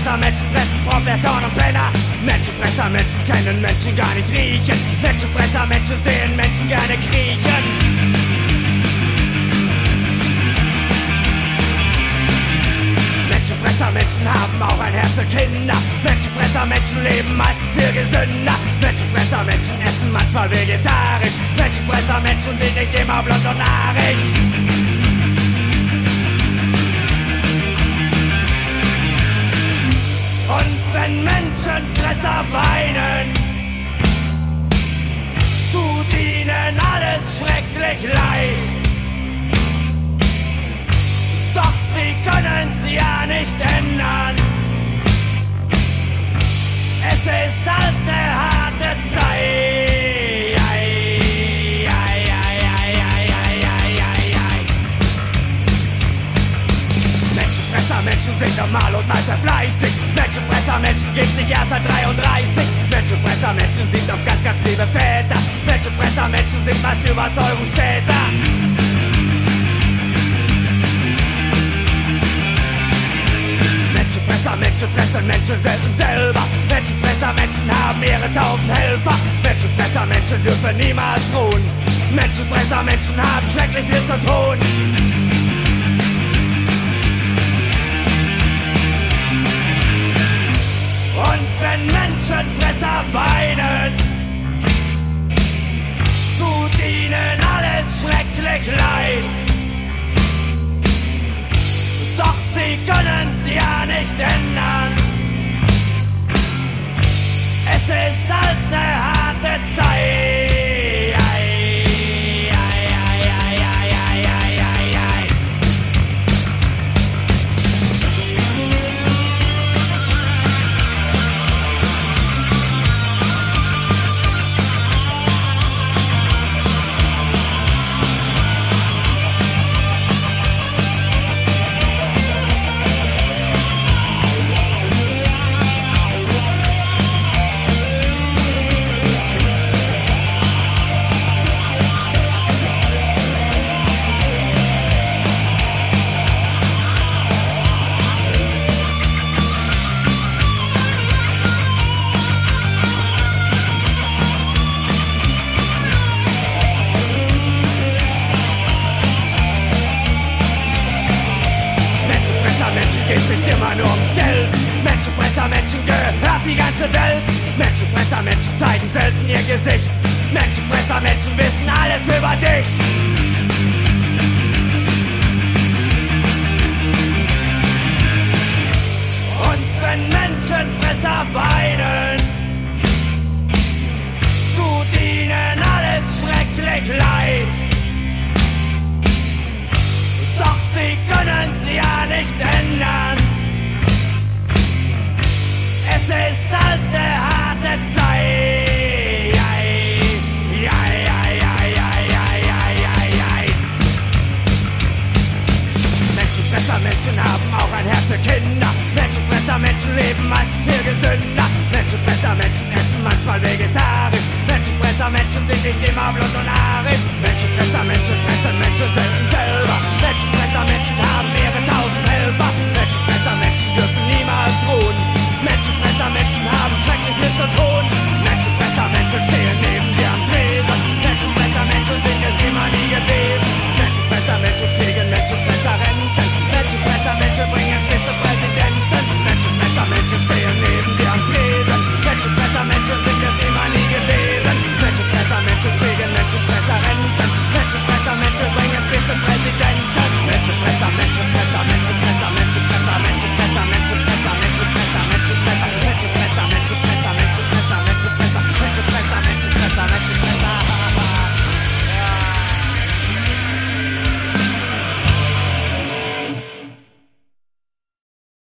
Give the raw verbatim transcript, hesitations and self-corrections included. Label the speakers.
Speaker 1: Menschenfresser, Menschen fressen Professoren und Penner. Menschenfresser, Menschen kennen Menschen gar nicht riechen. Menschenfresser, Menschen sehen Menschen gerne kriechen. Menschenfresser, Menschen haben auch ein Herz für Kinder. Menschenfresser, Menschen leben meistens viel gesünder. Menschenfresser, Menschen essen manchmal vegetarisch. Menschenfresser, Menschen sind nicht immer blond und haarig. Und wenn Menschenfresser weinen, tut ihnen alles schrecklich leid. Doch sie können's ja nicht ändern. Es ist halt ne harte Zeit. Ei, ei, ei, ei, ei, ei, ei, ei. Menschenfresser, Menschen sind normal und mal sehr fleißig. Menschenfresser, Menschen gibt's nicht erst seit dreiunddreißig. Menschenfresser, Menschen sind doch ganz, ganz liebe Väter. Menschenfresser, Menschen sind meist Überzeugungstäter. Menschenfresser, Menschen fressen Menschen selten selber. Menschenfresser, Menschen haben ihre tausend Helfer. Menschenfresser, Menschen dürfen niemals ruhen. Menschenfresser, Menschen haben schrecklich viel zu tun. Und wenn Menschenfresser weinen, tut ihnen alles schrecklich leid. Doch sie können's ja nicht ändern. Es ist halt ne harte Zeit. Ei, ei, ei, ei, ei, ei, ei, ei, ei. Geht nicht immer nur ums Geld. Menschenfresser, Menschen gehört die ganze Welt. Menschenfresser, Menschen zeigen selten ihr Gesicht. Menschenfresser, Menschen wissen alles über dich. Und wenn Menschenfresser weinen, tut ihnen alles schrecklich leid. Doch sie können's ja nicht ändern. Es ist halt ne harte Zeit. Ei, ei, ei, ei, ei, ei, ei, ei. Menschenfresser, Menschen haben auch ein Herz für Kinder. Menschenfresser, Menschen leben meistens viel gesünder. Menschenfresser, Menschen essen manchmal vegetarisch. Menschenfresser, Menschen sind nicht immer blond und haarig. Menschenfresser, Menschen fressen